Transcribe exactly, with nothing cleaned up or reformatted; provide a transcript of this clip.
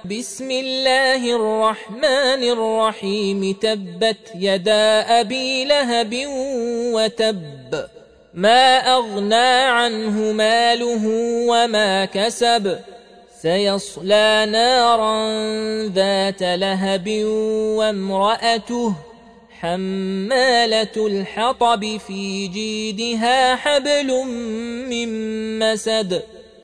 بسم الله الرحمن الرحيم تبت يدا أبي لهب وتب ما أغنى عنه ماله وما كسب سيصلى نارا ذات لهب وامرأته حمالة الحطب في جيدها حبل من مسد